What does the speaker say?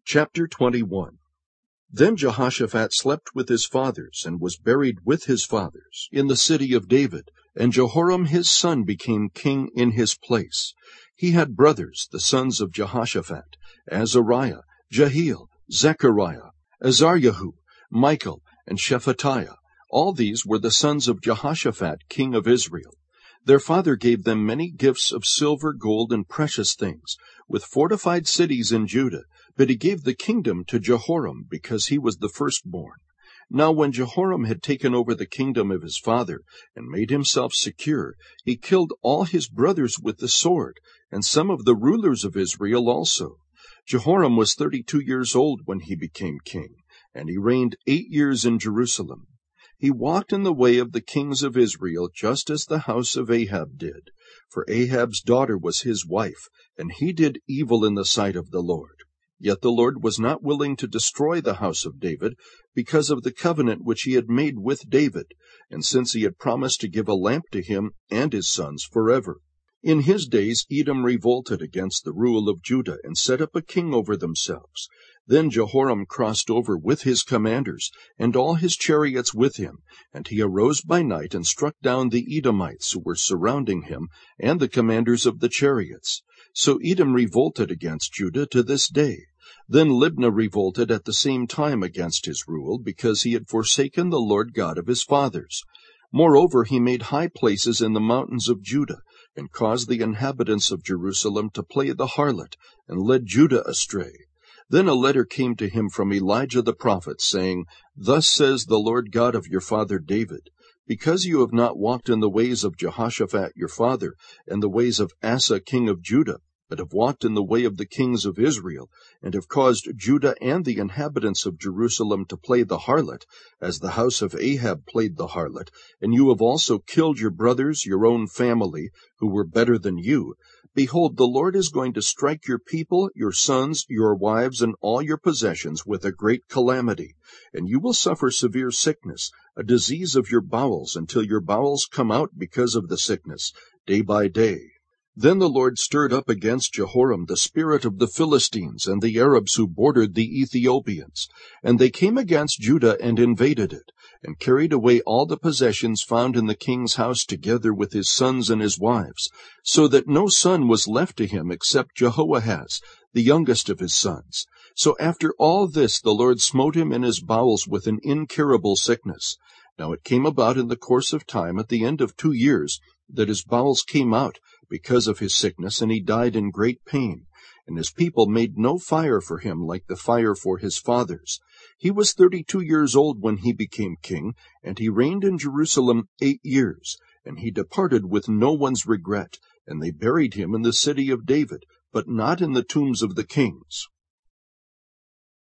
Chapter 21. Then Jehoshaphat slept with his fathers, and was buried with his fathers, in the city of David, and Jehoram his son became king in his place. He had brothers, the sons of Jehoshaphat, Azariah, Jehiel, Zechariah, Azaryahu, Michael, and Shephatiah. All these were the sons of Jehoshaphat, king of Israel. Their father gave them many gifts of silver, gold, and precious things, with fortified cities in Judah, but he gave the kingdom to Jehoram, because he was the firstborn. Now when Jehoram had taken over the kingdom of his father, and made himself secure, he killed all his brothers with the sword, and some of the rulers of Israel also. Jehoram was 32 years old when he became king, and he reigned 8 years in Jerusalem. He walked in the way of the kings of Israel, just as the house of Ahab did. For Ahab's daughter was his wife, and he did evil in the sight of the Lord. Yet the Lord was not willing to destroy the house of David, because of the covenant which he had made with David, and since he had promised to give a lamp to him and his sons forever. In his days Edom revolted against the rule of Judah, and set up a king over themselves. Then Jehoram crossed over with his commanders, and all his chariots with him, and he arose by night and struck down the Edomites who were surrounding him, and the commanders of the chariots. So Edom revolted against Judah to this day. Then Libnah revolted at the same time against his rule, because he had forsaken the Lord God of his fathers. Moreover, he made high places in the mountains of Judah, and caused the inhabitants of Jerusalem to play the harlot, and led Judah astray. Then a letter came to him from Elijah the prophet, saying, Thus says the Lord God of your father David, because you have not walked in the ways of Jehoshaphat your father, and the ways of Asa king of Judah, but have walked in the way of the kings of Israel, and have caused Judah and the inhabitants of Jerusalem to play the harlot, as the house of Ahab played the harlot, and you have also killed your brothers, your own family, who were better than you. Behold, the Lord is going to strike your people, your sons, your wives, and all your possessions with a great calamity, and you will suffer severe sickness, a disease of your bowels, until your bowels come out because of the sickness, day by day. Then the Lord stirred up against Jehoram the spirit of the Philistines and the Arabs who bordered the Ethiopians, and they came against Judah and invaded it, and carried away all the possessions found in the king's house together with his sons and his wives, so that no son was left to him except Jehoahaz, the youngest of his sons. So after all this the Lord smote him in his bowels with an incurable sickness. Now it came about in the course of time, at the end of 2 years, that his bowels came out because of his sickness, and he died in great pain. And his people made no fire for him like the fire for his fathers. He was 32 years old when he became king, and he reigned in Jerusalem 8 years. And he departed with no one's regret, and they buried him in the city of David, but not in the tombs of the kings.